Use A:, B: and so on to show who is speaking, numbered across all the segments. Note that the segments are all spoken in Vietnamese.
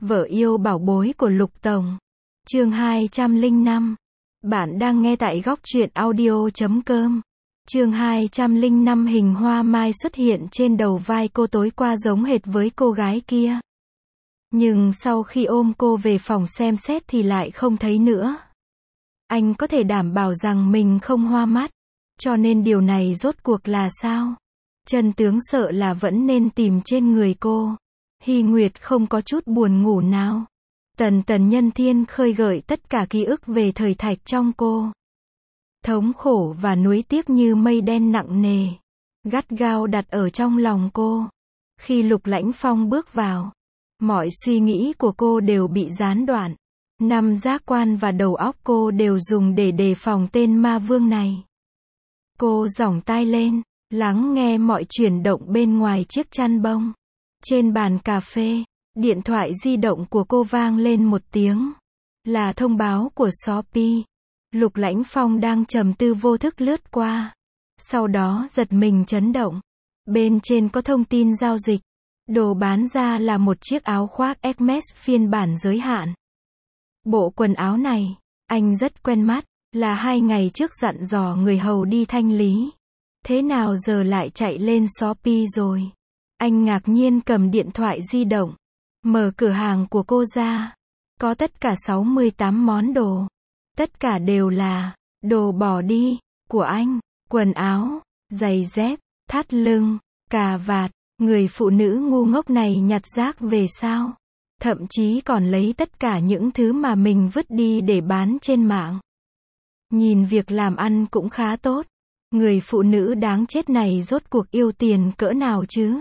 A: Vợ yêu bảo bối của Lục Tổng. Chương 205. Bạn đang nghe tại góc truyện audio.com. Chương 205. Hình hoa mai xuất hiện trên đầu vai cô tối qua giống hệt với cô gái kia. Nhưng sau khi ôm cô về phòng xem xét thì lại không thấy nữa. Anh có thể đảm bảo rằng mình không hoa mắt. Cho nên điều này rốt cuộc là sao? Chân tướng sợ là vẫn nên tìm trên người cô. Hy Nguyệt không có chút buồn ngủ nào. Tần nhân thiên khơi gợi tất cả ký ức về thời thạch trong cô. Thống khổ và nuối tiếc như mây đen nặng nề, gắt gao đặt ở trong lòng cô. Khi Lục Lãnh Phong bước vào, mọi suy nghĩ của cô đều bị gián đoạn. Năm giác quan và đầu óc cô đều dùng để đề phòng tên ma vương này. Cô giỏng tai lên, lắng nghe mọi chuyển động bên ngoài chiếc chăn bông. Trên bàn cà phê, điện thoại di động của cô vang lên một tiếng. Là thông báo của Shopee. Lục Lãnh Phong đang trầm tư vô thức lướt qua. Sau đó giật mình chấn động. Bên trên có thông tin giao dịch. Đồ bán ra là một chiếc áo khoác Hermes phiên bản giới hạn. Bộ quần áo này, anh rất quen mắt, là 2 ngày trước dặn dò người hầu đi thanh lý. Thế nào giờ lại chạy lên Shopee rồi? Anh ngạc nhiên cầm điện thoại di động, mở cửa hàng của cô ra. Có tất cả 68 món đồ. Tất cả đều là đồ bỏ đi của anh, quần áo, giày dép, thắt lưng, cà vạt. Người phụ nữ ngu ngốc này nhặt rác về sao? Thậm chí còn lấy tất cả những thứ mà mình vứt đi để bán trên mạng. Nhìn việc làm ăn cũng khá tốt. Người phụ nữ đáng chết này rốt cuộc yêu tiền cỡ nào chứ?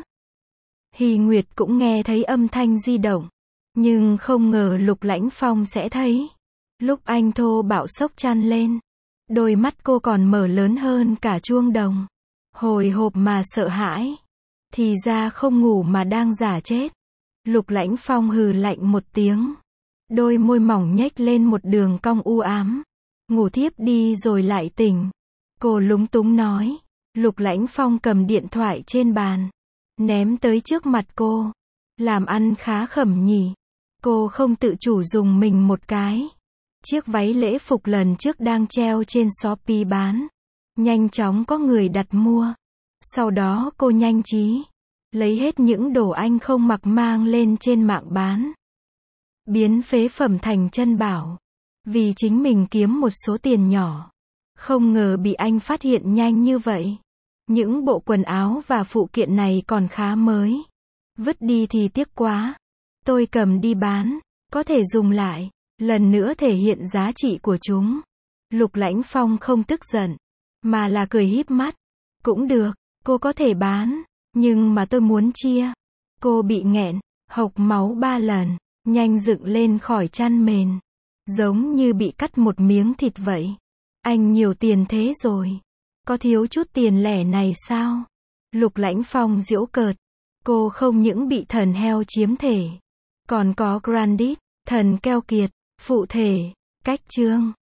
A: Hy Nguyệt cũng nghe thấy âm thanh di động. Nhưng không ngờ Lục Lãnh Phong sẽ thấy. Lúc anh thô bạo xốc chăn lên, đôi mắt cô còn mở lớn hơn cả chuông đồng. Hồi hộp mà sợ hãi. Thì ra không ngủ mà đang giả chết. Lục Lãnh Phong hừ lạnh một tiếng. Đôi môi mỏng nhếch lên một đường cong u ám. Ngủ thiếp đi rồi lại tỉnh. Cô lúng túng nói. Lục Lãnh Phong cầm điện thoại trên bàn, ném tới trước mặt cô. Làm ăn khá khẩm nhỉ. Cô không tự chủ dùng mình một cái. Chiếc váy lễ phục lần trước đang treo trên Shopee bán. Nhanh chóng có người đặt mua. Sau đó cô nhanh trí lấy hết những đồ anh không mặc mang lên trên mạng bán. Biến phế phẩm thành chân bảo. Vì chính mình kiếm một số tiền nhỏ. Không ngờ bị anh phát hiện nhanh như vậy. Những bộ quần áo và phụ kiện này còn khá mới. Vứt đi thì tiếc quá. Tôi cầm đi bán, có thể dùng lại, lần nữa thể hiện giá trị của chúng. Lục Lãnh Phong không tức giận, mà là cười híp mắt. Cũng được, cô có thể bán, nhưng mà tôi muốn chia. Cô bị nghẹn, hộc máu 3 lần, nhanh dựng lên khỏi chăn mền. Giống như bị cắt một miếng thịt vậy. Anh nhiều tiền thế rồi. Có thiếu chút tiền lẻ này sao? Lục Lãnh Phong giễu cợt. Cô không những bị thần heo chiếm thể, còn có Grandit, thần keo kiệt, phụ thể, cách chương.